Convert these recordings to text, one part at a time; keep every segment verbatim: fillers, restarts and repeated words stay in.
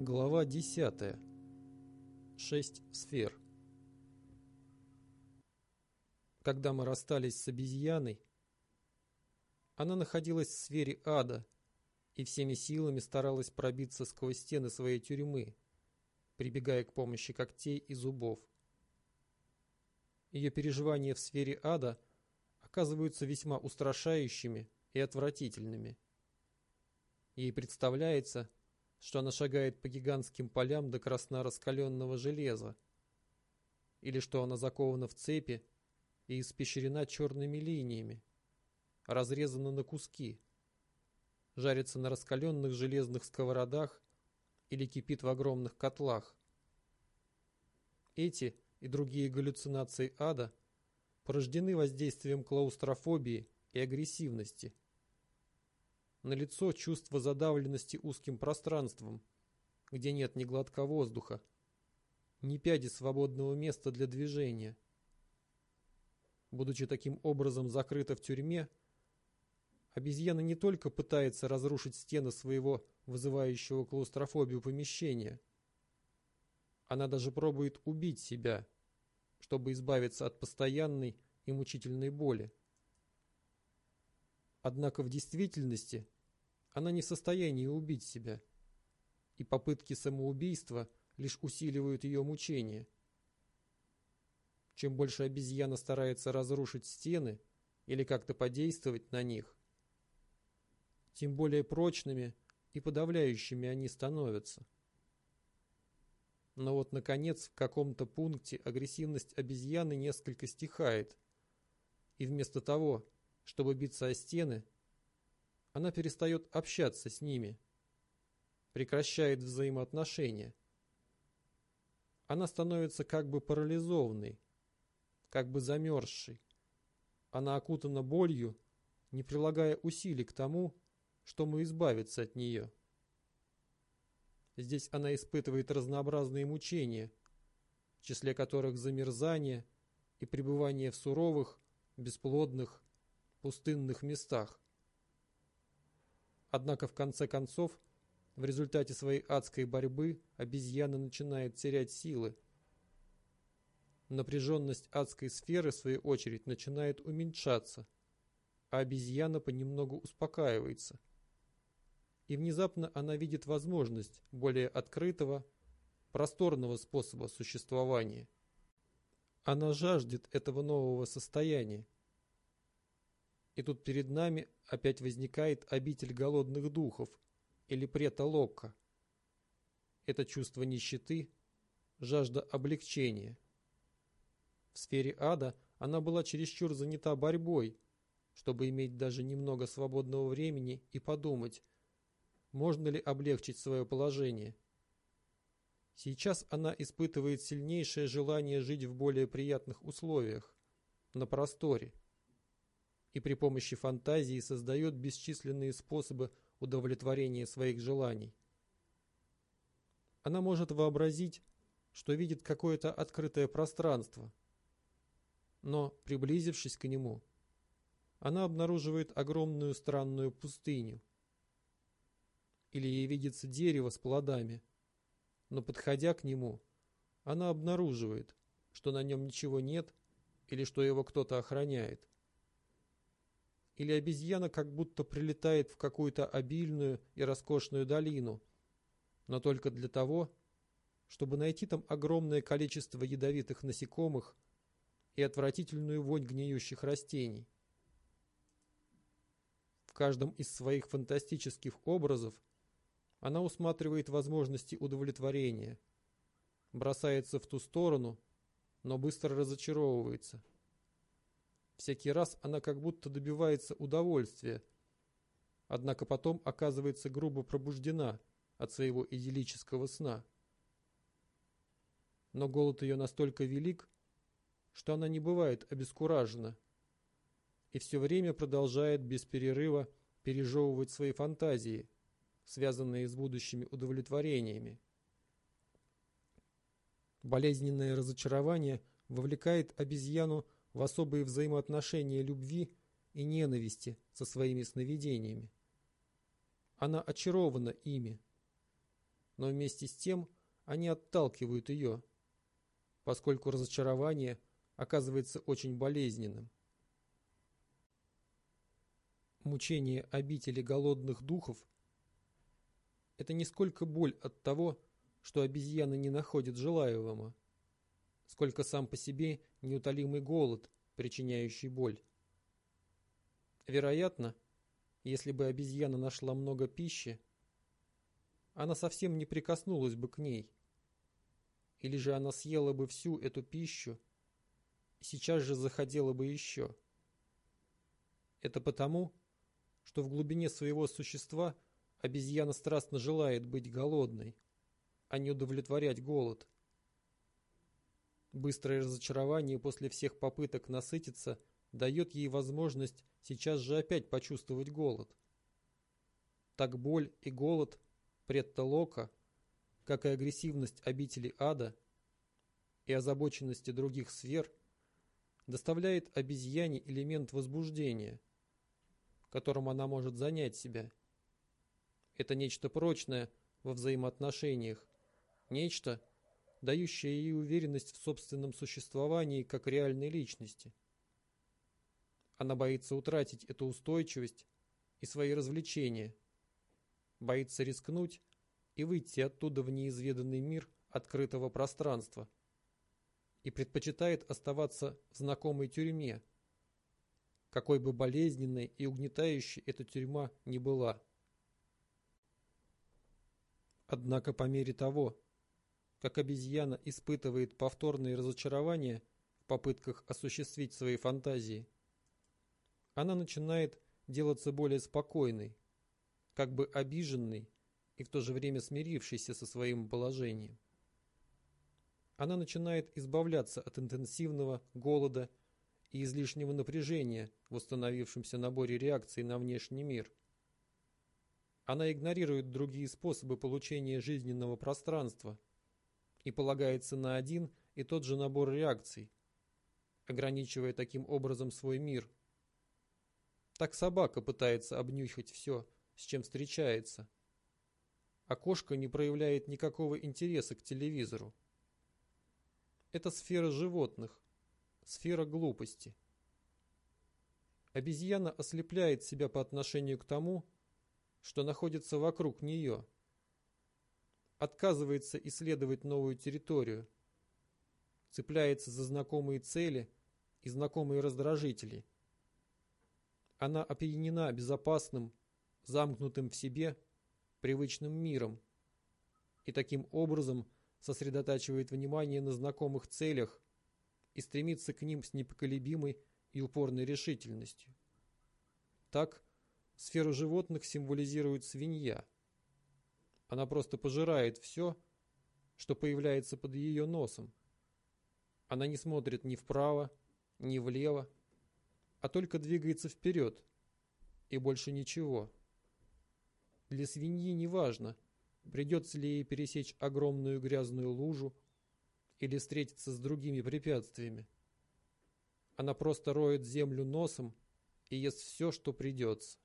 Глава десятая. Шесть сфер. Когда мы расстались с обезьяной, она находилась в сфере ада и всеми силами старалась пробиться сквозь стены своей тюрьмы, прибегая к помощи когтей и зубов. Ее переживания в сфере ада оказываются весьма устрашающими и отвратительными. Ей представляется, что она шагает по гигантским полям до красна раскаленного железа, или что она закована в цепи и испещрена черными линиями, разрезана на куски, жарится на раскаленных железных сковородах или кипит в огромных котлах. Эти и другие галлюцинации ада порождены воздействием клаустрофобии и агрессивности. Налицо чувство задавленности узким пространством, где нет ни глотка воздуха, ни пяди свободного места для движения. Будучи таким образом закрыта в тюрьме, обезьяна не только пытается разрушить стены своего вызывающего клаустрофобию помещения, она даже пробует убить себя, чтобы избавиться от постоянной и мучительной боли. Однако в действительности она не в состоянии убить себя, и попытки самоубийства лишь усиливают ее мучения. Чем больше обезьяна старается разрушить стены или как-то подействовать на них, тем более прочными и подавляющими они становятся. Но вот, наконец, в каком-то пункте агрессивность обезьяны несколько стихает, и вместо того, чтобы биться о стены, она перестает общаться с ними, прекращает взаимоотношения. Она становится как бы парализованной, как бы замерзшей. Она окутана болью, не прилагая усилий к тому, чтобы избавиться от нее. Здесь она испытывает разнообразные мучения, в числе которых замерзание и пребывание в суровых, бесплодных, пустынных местах. Однако в конце концов, в результате своей адской борьбы обезьяна начинает терять силы. Напряженность адской сферы, в свою очередь, начинает уменьшаться, а обезьяна понемногу успокаивается. И внезапно она видит возможность более открытого, просторного способа существования. Она жаждет этого нового состояния. И тут перед нами опять возникает обитель голодных духов, или прета Локка. Это чувство нищеты, жажда облегчения. В сфере ада она была чересчур занята борьбой, чтобы иметь даже немного свободного времени и подумать, можно ли облегчить свое положение. Сейчас она испытывает сильнейшее желание жить в более приятных условиях, на просторе, и при помощи фантазии создает бесчисленные способы удовлетворения своих желаний. Она может вообразить, что видит какое-то открытое пространство, но, приблизившись к нему, она обнаруживает огромную странную пустыню. Или ей видится дерево с плодами, но, подходя к нему, она обнаруживает, что на нем ничего нет или что его кто-то охраняет. Или обезьяна как будто прилетает в какую-то обильную и роскошную долину, но только для того, чтобы найти там огромное количество ядовитых насекомых и отвратительную вонь гниющих растений. В каждом из своих фантастических образов она усматривает возможности удовлетворения, бросается в ту сторону, но быстро разочаровывается. Всякий раз она как будто добивается удовольствия, однако потом оказывается грубо пробуждена от своего идиллического сна. Но голод ее настолько велик, что она не бывает обескуражена и все время продолжает без перерыва пережевывать свои фантазии, связанные с будущими удовлетворениями. Болезненное разочарование вовлекает обезьяну в особые взаимоотношения любви и ненависти со своими сновидениями. Она очарована ими. но вместе с тем они отталкивают ее, поскольку разочарование оказывается очень болезненным. Мучение обители голодных духов – это не сколько боль от того, что обезьяна не находит желаемого, сколько сам по себе неутолимый голод, причиняющий боль. Вероятно, если бы обезьяна нашла много пищи, она совсем не прикоснулась бы к ней, или же она съела бы всю эту пищу и сейчас же захотела бы еще. Это потому, что в глубине своего существа обезьяна страстно желает быть голодной, а не удовлетворять голод. Быстрое разочарование после всех попыток насытиться дает ей возможность сейчас же опять почувствовать голод. Так боль и голод Претта Лока, как и агрессивность обители ада и озабоченности других сфер, доставляет обезьяне элемент возбуждения, которым она может занять себя. Это нечто прочное во взаимоотношениях, нечто, дающее ей уверенность в собственном существовании как реальной личности. Она боится утратить эту устойчивость и свои развлечения, боится рискнуть и выйти оттуда в неизведанный мир открытого пространства и предпочитает оставаться в знакомой тюрьме, какой бы болезненной и угнетающей эта тюрьма ни была. Однако по мере того, как обезьяна испытывает повторные разочарования в попытках осуществить свои фантазии, она начинает делаться более спокойной, как бы обиженной и в то же время смирившейся со своим положением. Она начинает избавляться от интенсивного голода и излишнего напряжения в установившемся наборе реакций на внешний мир. Она игнорирует другие способы получения жизненного пространства и полагается на один и тот же набор реакций, ограничивая таким образом свой мир. Так собака пытается обнюхать все, с чем встречается, а кошка не проявляет никакого интереса к телевизору. Это сфера животных, сфера глупости. Обезьяна ослепляет себя по отношению к тому, что находится вокруг нее, отказывается исследовать новую территорию, цепляется за знакомые цели и знакомые раздражители. Она опьянена безопасным, замкнутым в себе, привычным миром и таким образом сосредотачивает внимание на знакомых целях и стремится к ним с непоколебимой и упорной решительностью. Так, сферу животных символизирует свинья. Она просто пожирает все, что появляется под ее носом. Она не смотрит ни вправо, ни влево, а только двигается вперед, и больше ничего. Для свиньи не важно, придется ли ей пересечь огромную грязную лужу или встретиться с другими препятствиями. Она просто роет землю носом и ест все, что придется.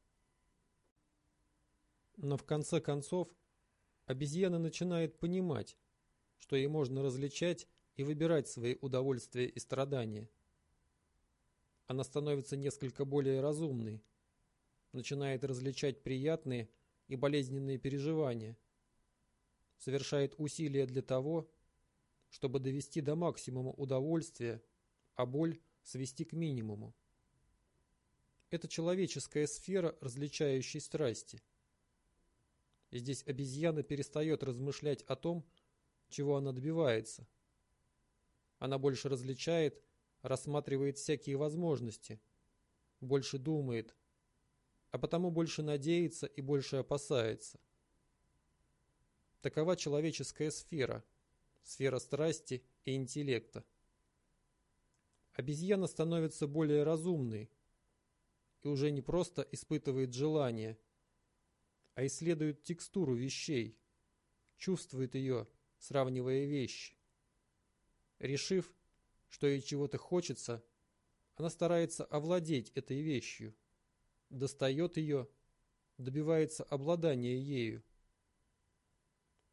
Но в конце концов обезьяна начинает понимать, что ей можно различать и выбирать свои удовольствия и страдания. Она становится несколько более разумной, начинает различать приятные и болезненные переживания, совершает усилия для того, чтобы довести до максимума удовольствие, а боль свести к минимуму. Это человеческая сфера различающей страсти. Здесь обезьяна перестает размышлять о том, чего она добивается. Она больше различает, рассматривает всякие возможности, больше думает, а потому больше надеется и больше опасается. Такова человеческая сфера, сфера страсти и интеллекта. Обезьяна становится более разумной и уже не просто испытывает желание, а исследует текстуру вещей, чувствует ее, сравнивая вещи. Решив, что ей чего-то хочется, она старается овладеть этой вещью, достает ее, добивается обладания ею.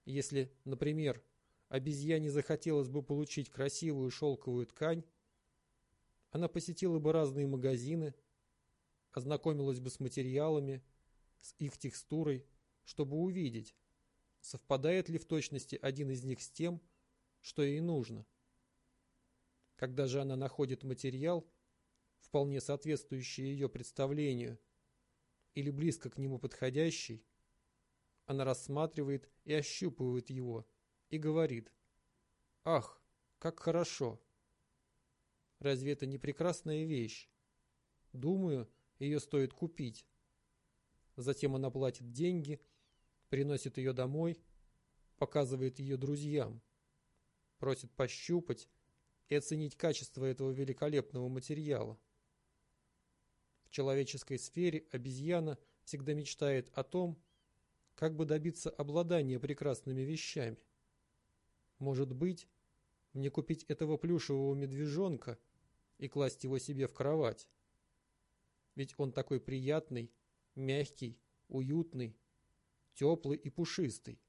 Если, например, обезьяне захотелось бы получить красивую шелковую ткань, она посетила бы разные магазины, ознакомилась бы с материалами, с их текстурой, чтобы увидеть, совпадает ли в точности один из них с тем, что ей нужно. Когда же она находит материал, вполне соответствующий ее представлению, или близко к нему подходящий, она рассматривает и ощупывает его и говорит: «Ах, как хорошо! Разве это не прекрасная вещь? Думаю, ее стоит купить». Затем она платит деньги, приносит ее домой, показывает ее друзьям, просит пощупать и оценить качество этого великолепного материала. В человеческой сфере обезьяна всегда мечтает о том, как бы добиться обладания прекрасными вещами. Может быть, мне купить этого плюшевого медвежонка и класть его себе в кровать? Ведь он такой приятный, мягкий, уютный, теплый и пушистый.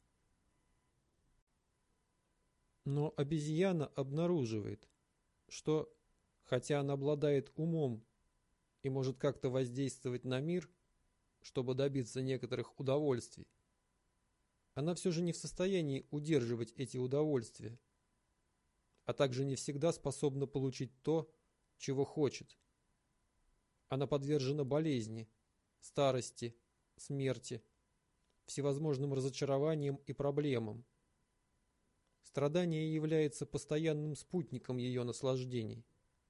Но обезьяна обнаруживает, что, хотя она обладает умом и может как-то воздействовать на мир, чтобы добиться некоторых удовольствий, она все же не в состоянии удерживать эти удовольствия, а также не всегда способна получить то, чего хочет. Она подвержена болезни, старости, смерти, всевозможным разочарованиям и проблемам. Страдание является постоянным спутником ее наслаждений.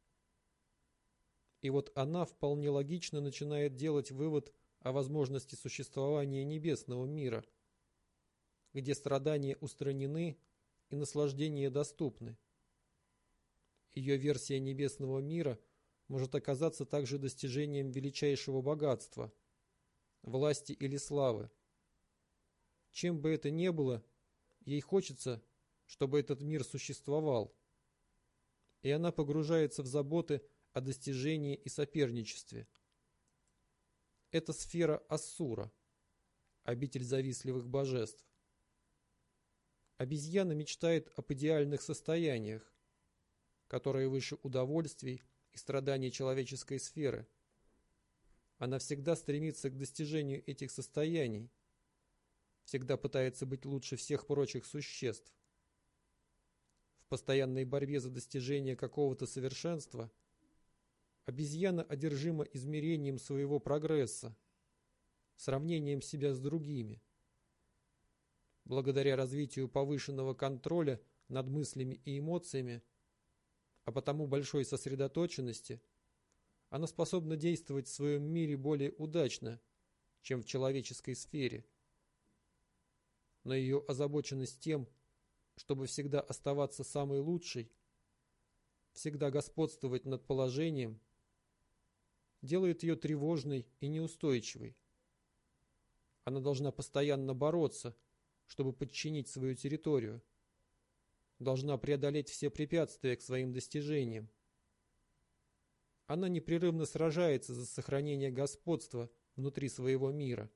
И вот она вполне логично начинает делать вывод о возможности существования небесного мира, где страдания устранены и наслаждения доступны. Ее версия небесного мира может оказаться также достижением величайшего богатства, власти или славы. Чем бы это ни было, ей хочется, чтобы этот мир существовал, и она погружается в заботы о достижении и соперничестве. Это сфера Ассура, обитель завистливых божеств. Обезьяна мечтает об идеальных состояниях, которые выше удовольствий и страданий человеческой сферы. Она всегда стремится к достижению этих состояний, всегда пытается быть лучше всех прочих существ. В постоянной борьбе за достижение какого-то совершенства обезьяна одержима измерением своего прогресса, сравнением себя с другими. Благодаря развитию повышенного контроля над мыслями и эмоциями, а потому большой сосредоточенности, она способна действовать в своем мире более удачно, чем в человеческой сфере. Но ее озабоченность тем, чтобы всегда оставаться самой лучшей, всегда господствовать над положением, делает ее тревожной и неустойчивой. Она должна постоянно бороться, чтобы подчинить свою территорию, должна преодолеть все препятствия к своим достижениям. Она непрерывно сражается за сохранение господства внутри своего мира.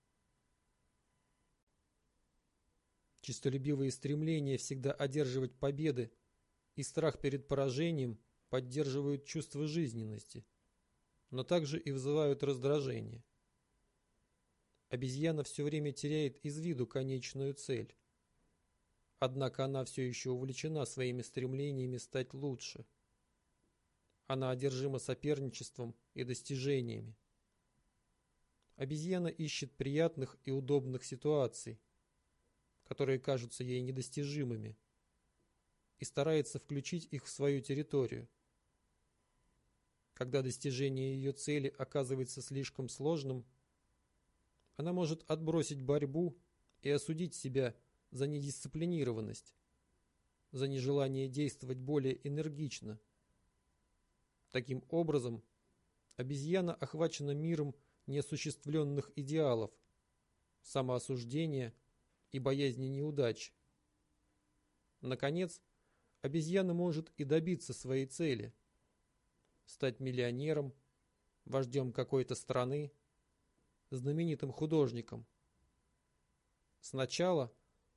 Честолюбивые стремления всегда одерживать победы и страх перед поражением поддерживают чувство жизненности, но также и вызывают раздражение. Обезьяна все время теряет из виду конечную цель. Однако она все еще увлечена своими стремлениями стать лучше. Она одержима соперничеством и достижениями. Обезьяна ищет приятных и удобных ситуаций, которые кажутся ей недостижимыми, и старается включить их в свою территорию. Когда достижение ее цели оказывается слишком сложным, она может отбросить борьбу и осудить себя за недисциплинированность, за нежелание действовать более энергично. Таким образом, обезьяна охвачена миром неосуществленных идеалов, самоосуждения и боязни неудач. Наконец, обезьяна может и добиться своей цели – стать миллионером, вождем какой-то страны, знаменитым художником. Сначала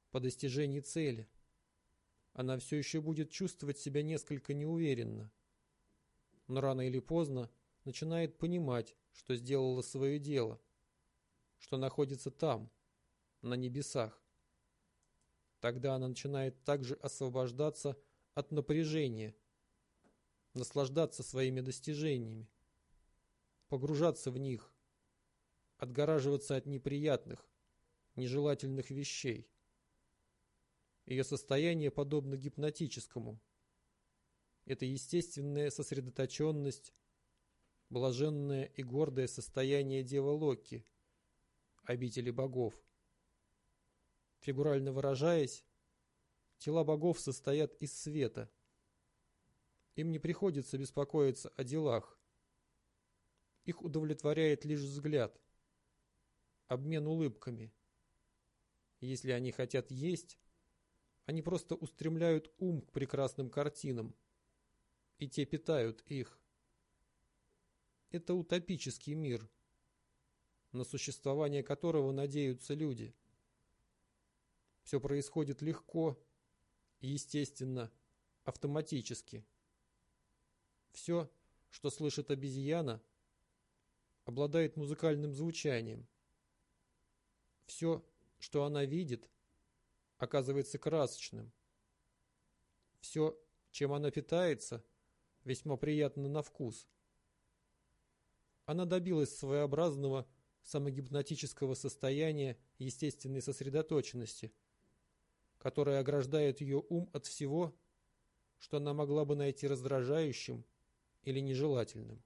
по достижении цели, она все еще будет чувствовать себя несколько неуверенно, но рано или поздно начинает понимать, что сделала свое дело, что находится там, на небесах. Тогда она начинает также освобождаться от напряжения, наслаждаться своими достижениями, погружаться в них, отгораживаться от неприятных, нежелательных вещей. Ее состояние подобно гипнотическому. Это естественная сосредоточенность, блаженное и гордое состояние Девы Локи, обители богов. Фигурально выражаясь, тела богов состоят из света. Им не приходится беспокоиться о делах. Их удовлетворяет лишь взгляд, обмен улыбками. Если они хотят есть, они просто устремляют ум к прекрасным картинам, и те питают их. Это утопический мир, на существование которого надеются люди. Все происходит легко, естественно, автоматически. Все, что слышит обезьяна, обладает музыкальным звучанием. Все, что она видит, оказывается красочным. Все, чем она питается, весьма приятно на вкус. Она добилась своеобразного самогипнотического состояния естественной сосредоточенности, которое ограждает ее ум от всего, что она могла бы найти раздражающим или нежелательным.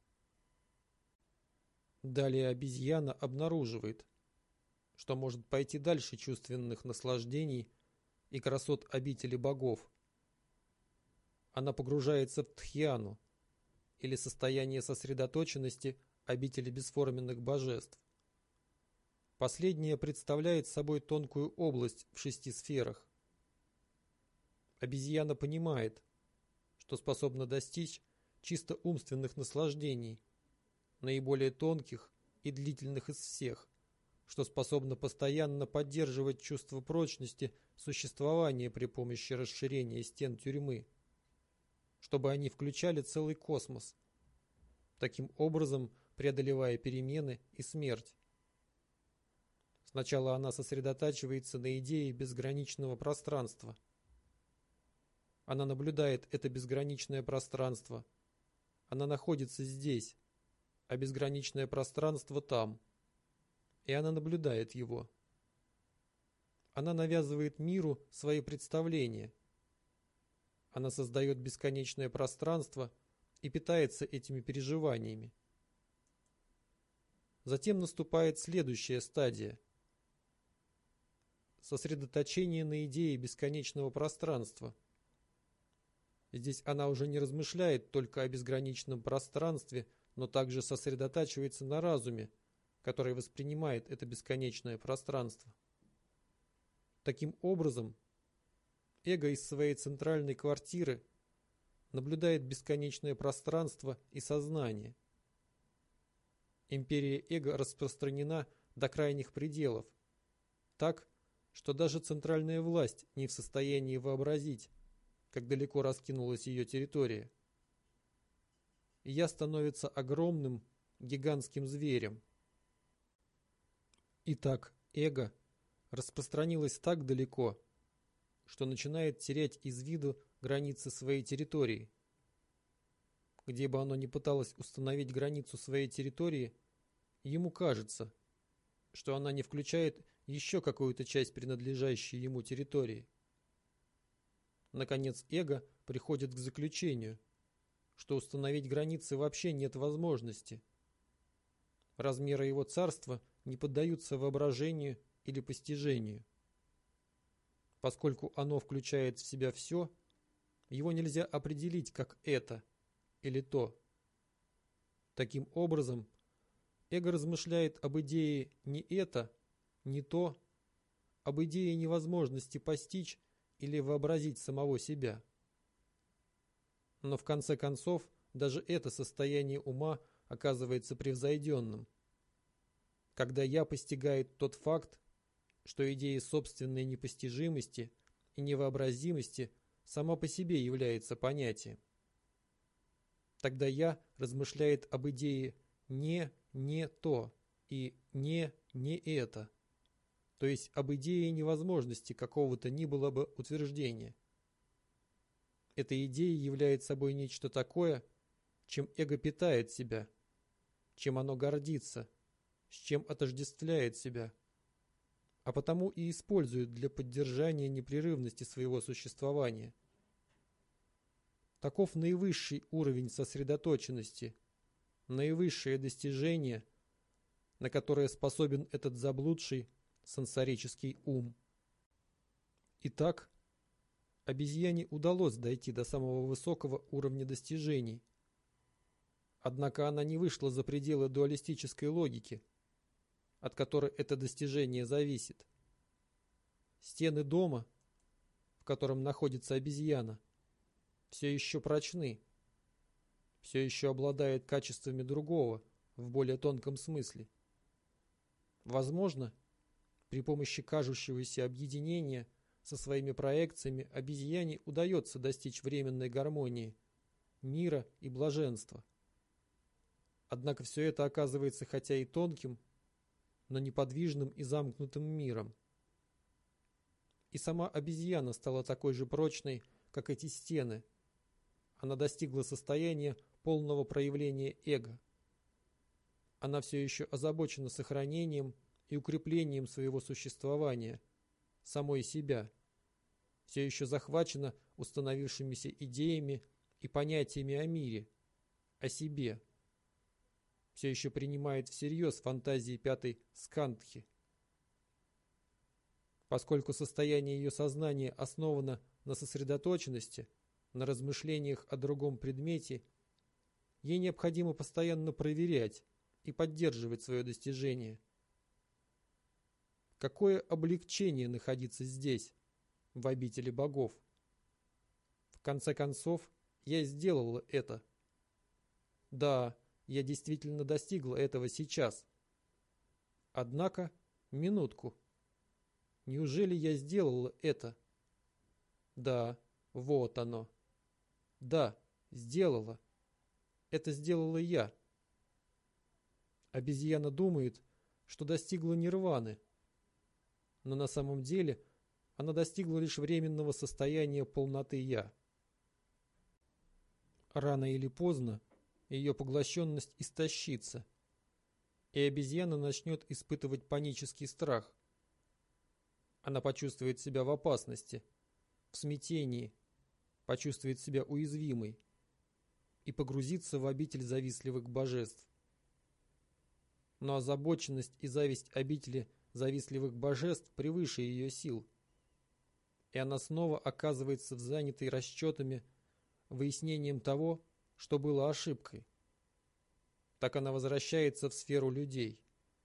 Далее обезьяна обнаруживает, что может пойти дальше чувственных наслаждений и красот обители богов. Она погружается в тхьяну, или состояние сосредоточенности обители бесформенных божеств. Последнее представляет собой тонкую область в шести сферах. Обезьяна понимает, что способна достичь чисто умственных наслаждений, наиболее тонких и длительных из всех, что способно постоянно поддерживать чувство прочности существования при помощи расширения стен тюрьмы, чтобы они включали целый космос, таким образом преодолевая перемены и смерть. Сначала она сосредотачивается на идее безграничного пространства. Она наблюдает это безграничное пространство. Она находится здесь, а безграничное пространство там. И она наблюдает его. Она навязывает миру свои представления. Она создает бесконечное пространство и питается этими переживаниями. Затем наступает следующая стадия. Сосредоточение на идее бесконечного пространства. Здесь она уже не размышляет только о безграничном пространстве, но также сосредотачивается на разуме, который воспринимает это бесконечное пространство. Таким образом, эго из своей центральной квартиры наблюдает бесконечное пространство и сознание. Империя эго распространена до крайних пределов, так, что даже центральная власть не в состоянии вообразить, как далеко раскинулась ее территория. И я становится огромным, гигантским зверем. Итак, эго распространилось так далеко, что начинает терять из виду границы своей территории. Где бы оно ни пыталось установить границу своей территории, ему кажется, что она не включает еще какую-то часть принадлежащей ему территории. Наконец, эго приходит к заключению, что установить границы вообще нет возможности. Размеры его царства не поддаются воображению или постижению. Поскольку оно включает в себя все, его нельзя определить как это или то. Таким образом, эго размышляет об идее не это, не то, об идее невозможности постичь или вообразить самого себя. Но в конце концов, даже это состояние ума оказывается превзойденным. Когда я постигает тот факт, что идея собственной непостижимости и невообразимости сама по себе является понятием. Тогда «я» размышляет об идее «не, не то» и «не, не это», то есть об идее невозможности какого-то ни было бы утверждения. Эта идея является собой нечто такое, чем эго питает себя, чем оно гордится, с чем отождествляет себя, а потому и использует для поддержания непрерывности своего существования. Таков наивысший уровень сосредоточенности, наивысшее достижение, на которое способен этот заблудший сенсорический ум. Итак, обезьяне удалось дойти до самого высокого уровня достижений. Однако она не вышла за пределы дуалистической логики, от которой это достижение зависит. Стены дома, в котором находится обезьяна, все еще прочны, все еще обладают качествами другого в более тонком смысле. Возможно, при помощи кажущегося объединения со своими проекциями обезьяне удается достичь временной гармонии, мира и блаженства. Однако все это оказывается хотя и тонким, но неподвижным и замкнутым миром. И сама обезьяна стала такой же прочной, как эти стены. Она достигла состояния полного проявления эго. Она все еще озабочена сохранением и укреплением своего существования, самой себя, все еще захвачена установившимися идеями и понятиями о мире, о себе, все еще принимает всерьез фантазии пятой скандхи. Поскольку состояние ее сознания основано на сосредоточенности, на размышлениях о другом предмете, ей необходимо постоянно проверять и поддерживать свое достижение. Какое облегчение находиться здесь, в обители богов. В конце концов, я сделала это. Да, я действительно достигла этого сейчас. Однако, минутку. Неужели я сделала это? Да, вот оно. Да, сделала. Это сделала я. Обезьяна думает, что достигла нирваны, но на самом деле она достигла лишь временного состояния полноты «я». Рано или поздно ее поглощенность истощится, и обезьяна начнет испытывать панический страх. Она почувствует себя в опасности, в смятении, почувствует себя уязвимой и погрузится в обитель завистливых божеств. Но озабоченность и зависть обители завистливых божеств превыше ее сил, и она снова оказывается в занятой расчетами, выяснением того, что было ошибкой. Так она возвращается в сферу людей.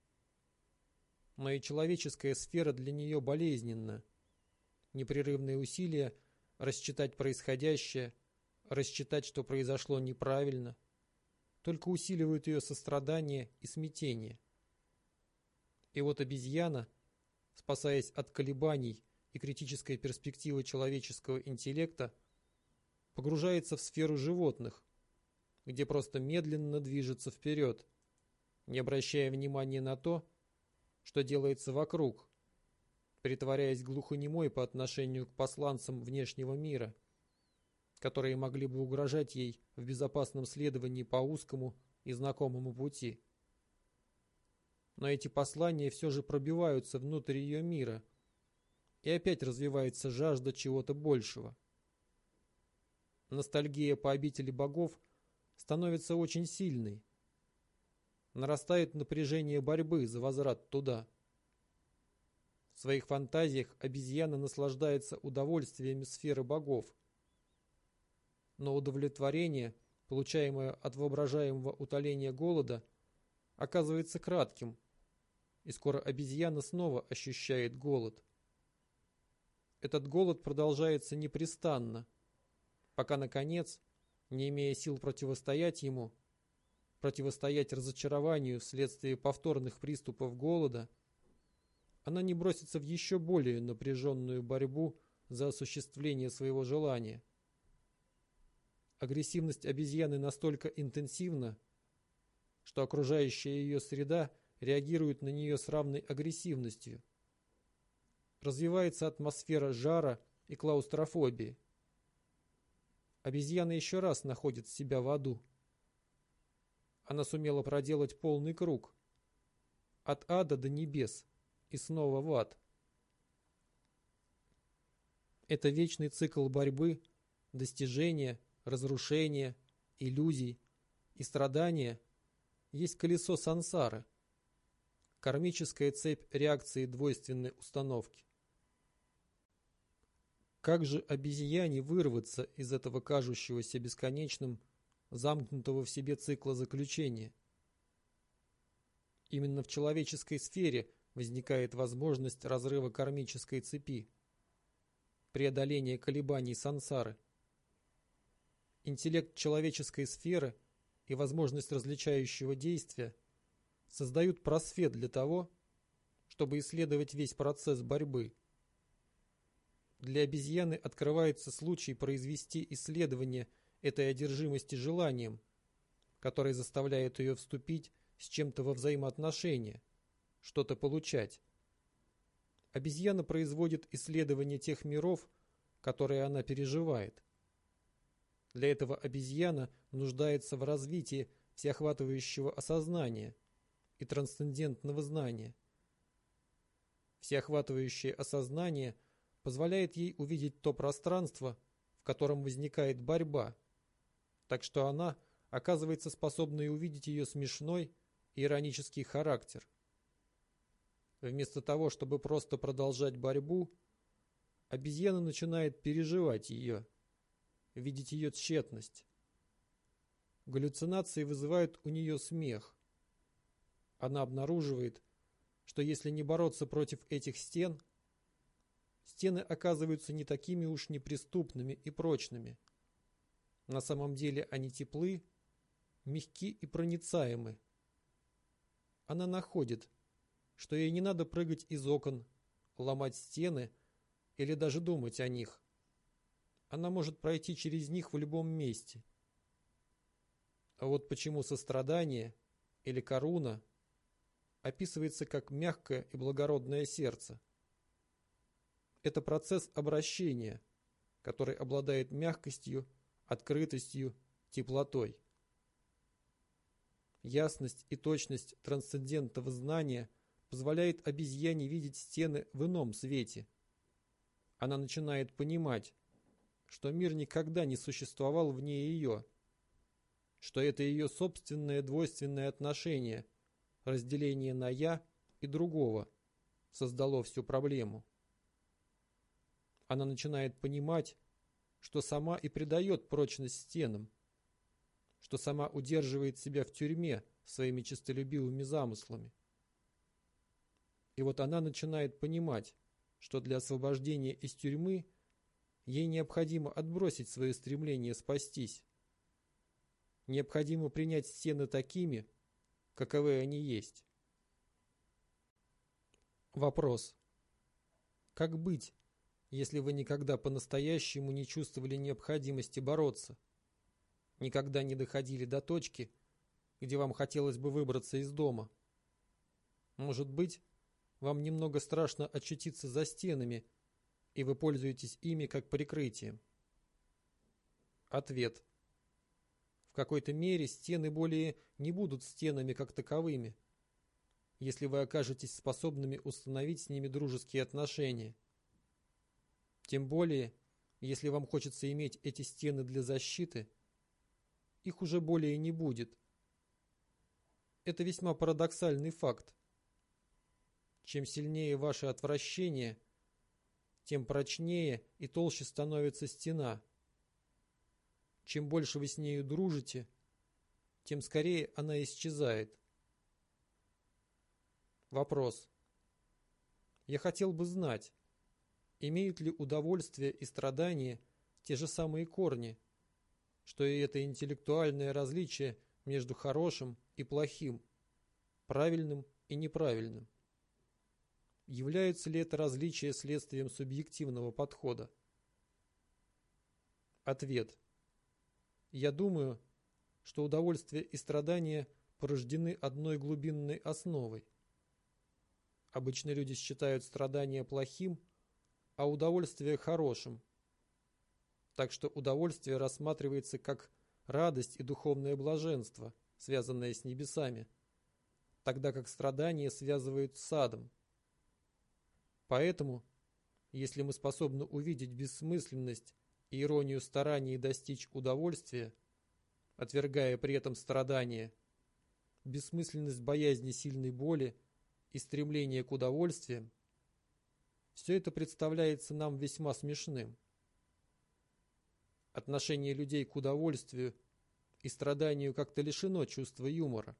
Но и человеческая сфера для нее болезненна. Непрерывные усилия рассчитать происходящее, рассчитать, что произошло неправильно, только усиливают ее сострадание и смятение. И вот обезьяна, спасаясь от колебаний и критической перспективы человеческого интеллекта, погружается в сферу животных, где просто медленно движется вперед, не обращая внимания на то, что делается вокруг, притворяясь глухонемой по отношению к посланцам внешнего мира, которые могли бы угрожать ей в безопасном следовании по узкому и знакомому пути. Но эти послания все же пробиваются внутрь ее мира, и опять развивается жажда чего-то большего. Ностальгия по обители богов становится очень сильной. Нарастает напряжение борьбы за возврат туда. В своих фантазиях обезьяна наслаждается удовольствиями сферы богов. Но удовлетворение, получаемое от воображаемого утоления голода, оказывается кратким, и скоро обезьяна снова ощущает голод. Этот голод продолжается непрестанно, пока, наконец, не имея сил противостоять ему, противостоять разочарованию вследствие повторных приступов голода, она не бросится в еще более напряженную борьбу за осуществление своего желания. Агрессивность обезьяны настолько интенсивна, что окружающая ее среда реагирует на нее с равной агрессивностью. Развивается атмосфера жара и клаустрофобии. Обезьяна еще раз находит себя в аду. Она сумела проделать полный круг. От ада до небес и снова в ад. Это вечный цикл борьбы, достижения, разрушения, иллюзий и страдания есть колесо сансары, кармическая цепь реакции двойственной установки. Как же обезьяне вырваться из этого кажущегося бесконечным, замкнутого в себе цикла заключения? Именно в человеческой сфере возникает возможность разрыва кармической цепи, преодоления колебаний сансары. Интеллект человеческой сферы и возможность различающего действия создают просвет для того, чтобы исследовать весь процесс борьбы. Для обезьяны открывается случай произвести исследование этой одержимости желанием, который заставляет ее вступить с чем-то во взаимоотношения, что-то получать. Обезьяна производит исследование тех миров, которые она переживает. Для этого обезьяна нуждается в развитии всеохватывающего осознания и трансцендентного знания. Всеохватывающее осознание позволяет ей увидеть то пространство, в котором возникает борьба, так что она оказывается способной увидеть ее смешной и иронический характер. Вместо того, чтобы просто продолжать борьбу, обезьяна начинает переживать ее, видеть ее тщетность. Галлюцинации вызывают у нее смех. Она обнаруживает, что если не бороться против этих стен, стены оказываются не такими уж неприступными и прочными. На самом деле они теплы, мягки и проницаемы. Она находит, что ей не надо прыгать из окон, ломать стены или даже думать о них. Она может пройти через них в любом месте. А вот почему сострадание или каруна описывается как мягкое и благородное сердце. Это процесс обращения, который обладает мягкостью, открытостью, теплотой. Ясность и точность трансцендентного знания позволяет обезьяне видеть стены в ином свете. Она начинает понимать, что мир никогда не существовал вне ее, что это ее собственное двойственное отношение, разделение на «я» и другого, создало всю проблему. Она начинает понимать, что сама и придает прочность стенам, что сама удерживает себя в тюрьме своими честолюбивыми замыслами. И вот она начинает понимать, что для освобождения из тюрьмы ей необходимо отбросить свое стремление спастись. Необходимо принять стены такими, каковы они есть. Вопрос. Как быть, если вы никогда по-настоящему не чувствовали необходимости бороться? Никогда не доходили до точки, где вам хотелось бы выбраться из дома? Может быть, вам немного страшно очутиться за стенами, и вы пользуетесь ими как прикрытием? Ответ. В какой-то мере стены более не будут стенами как таковыми, если вы окажетесь способными установить с ними дружеские отношения. Тем более, если вам хочется иметь эти стены для защиты, их уже более не будет. Это весьма парадоксальный факт. Чем сильнее ваше отвращение, тем прочнее и толще становится стена. Чем больше вы с нею дружите, тем скорее она исчезает. Вопрос. Я хотел бы знать, имеют ли удовольствие и страдания те же самые корни, что и это интеллектуальное различие между хорошим и плохим, правильным и неправильным. Являются ли это различия следствием субъективного подхода? Ответ. Я думаю, что удовольствие и страдания порождены одной глубинной основой. Обычно люди считают страдания плохим, а удовольствие хорошим. Так что удовольствие рассматривается как радость и духовное блаженство, связанное с небесами, тогда как страдания связывают с адом. Поэтому, если мы способны увидеть бессмысленность и иронию стараний достичь удовольствия, отвергая при этом страдания, бессмысленность боязни сильной боли и стремление к удовольствиям, все это представляется нам весьма смешным. Отношение людей к удовольствию и страданию как-то лишено чувства юмора.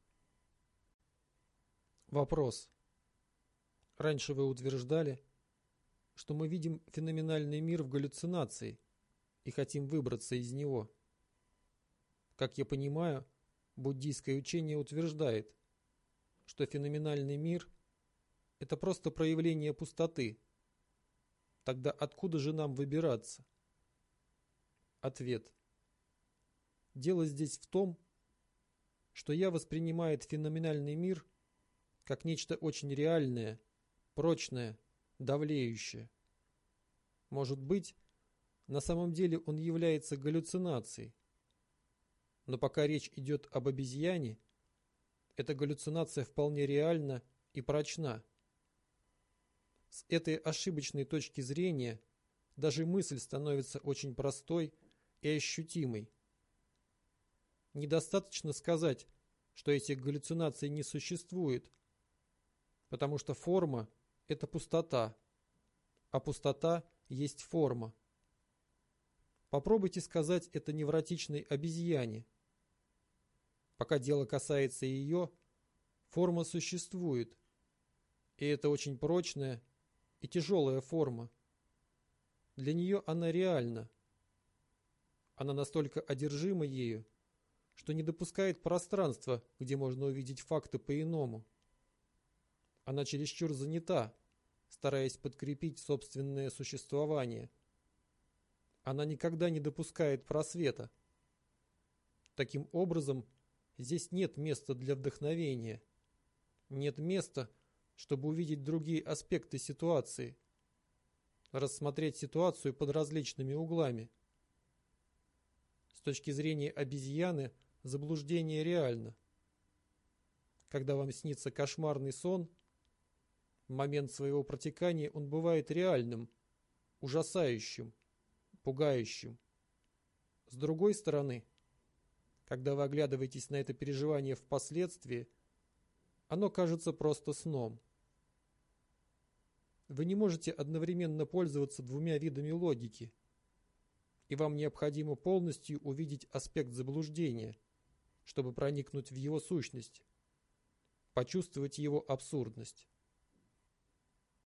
Вопрос. Раньше вы утверждали, что мы видим феноменальный мир в галлюцинации и хотим выбраться из него. Как я понимаю, буддийское учение утверждает, что феноменальный мир – это просто проявление пустоты. Тогда откуда же нам выбираться? Ответ. Дело здесь в том, что я воспринимаю феноменальный мир как нечто очень реальное, прочное, давлеющее. Может быть, на самом деле он является галлюцинацией. Но пока речь идет об обезьяне, эта галлюцинация вполне реальна и прочна. С этой ошибочной точки зрения даже мысль становится очень простой и ощутимой. Недостаточно сказать, что этих галлюцинаций не существует, потому что форма – это пустота, а пустота есть форма. Попробуйте сказать это невротичной обезьяне. Пока дело касается ее, форма существует, и это очень прочная и тяжелая форма. Для нее она реальна. Она настолько одержима ею, что не допускает пространства, где можно увидеть факты по-иному. Она чересчур занята, стараясь подкрепить собственное существование. Она никогда не допускает просвета. Таким образом, здесь нет места для вдохновения. Нет места, чтобы увидеть другие аспекты ситуации, рассмотреть ситуацию под различными углами. С точки зрения обезьяны, заблуждение реально. Когда вам снится кошмарный сон, в момент своего протекания он бывает реальным, ужасающим, пугающим. С другой стороны, когда вы оглядываетесь на это переживание впоследствии, оно кажется просто сном. Вы не можете одновременно пользоваться двумя видами логики, и вам необходимо полностью увидеть аспект заблуждения, чтобы проникнуть в его сущность, почувствовать его абсурдность.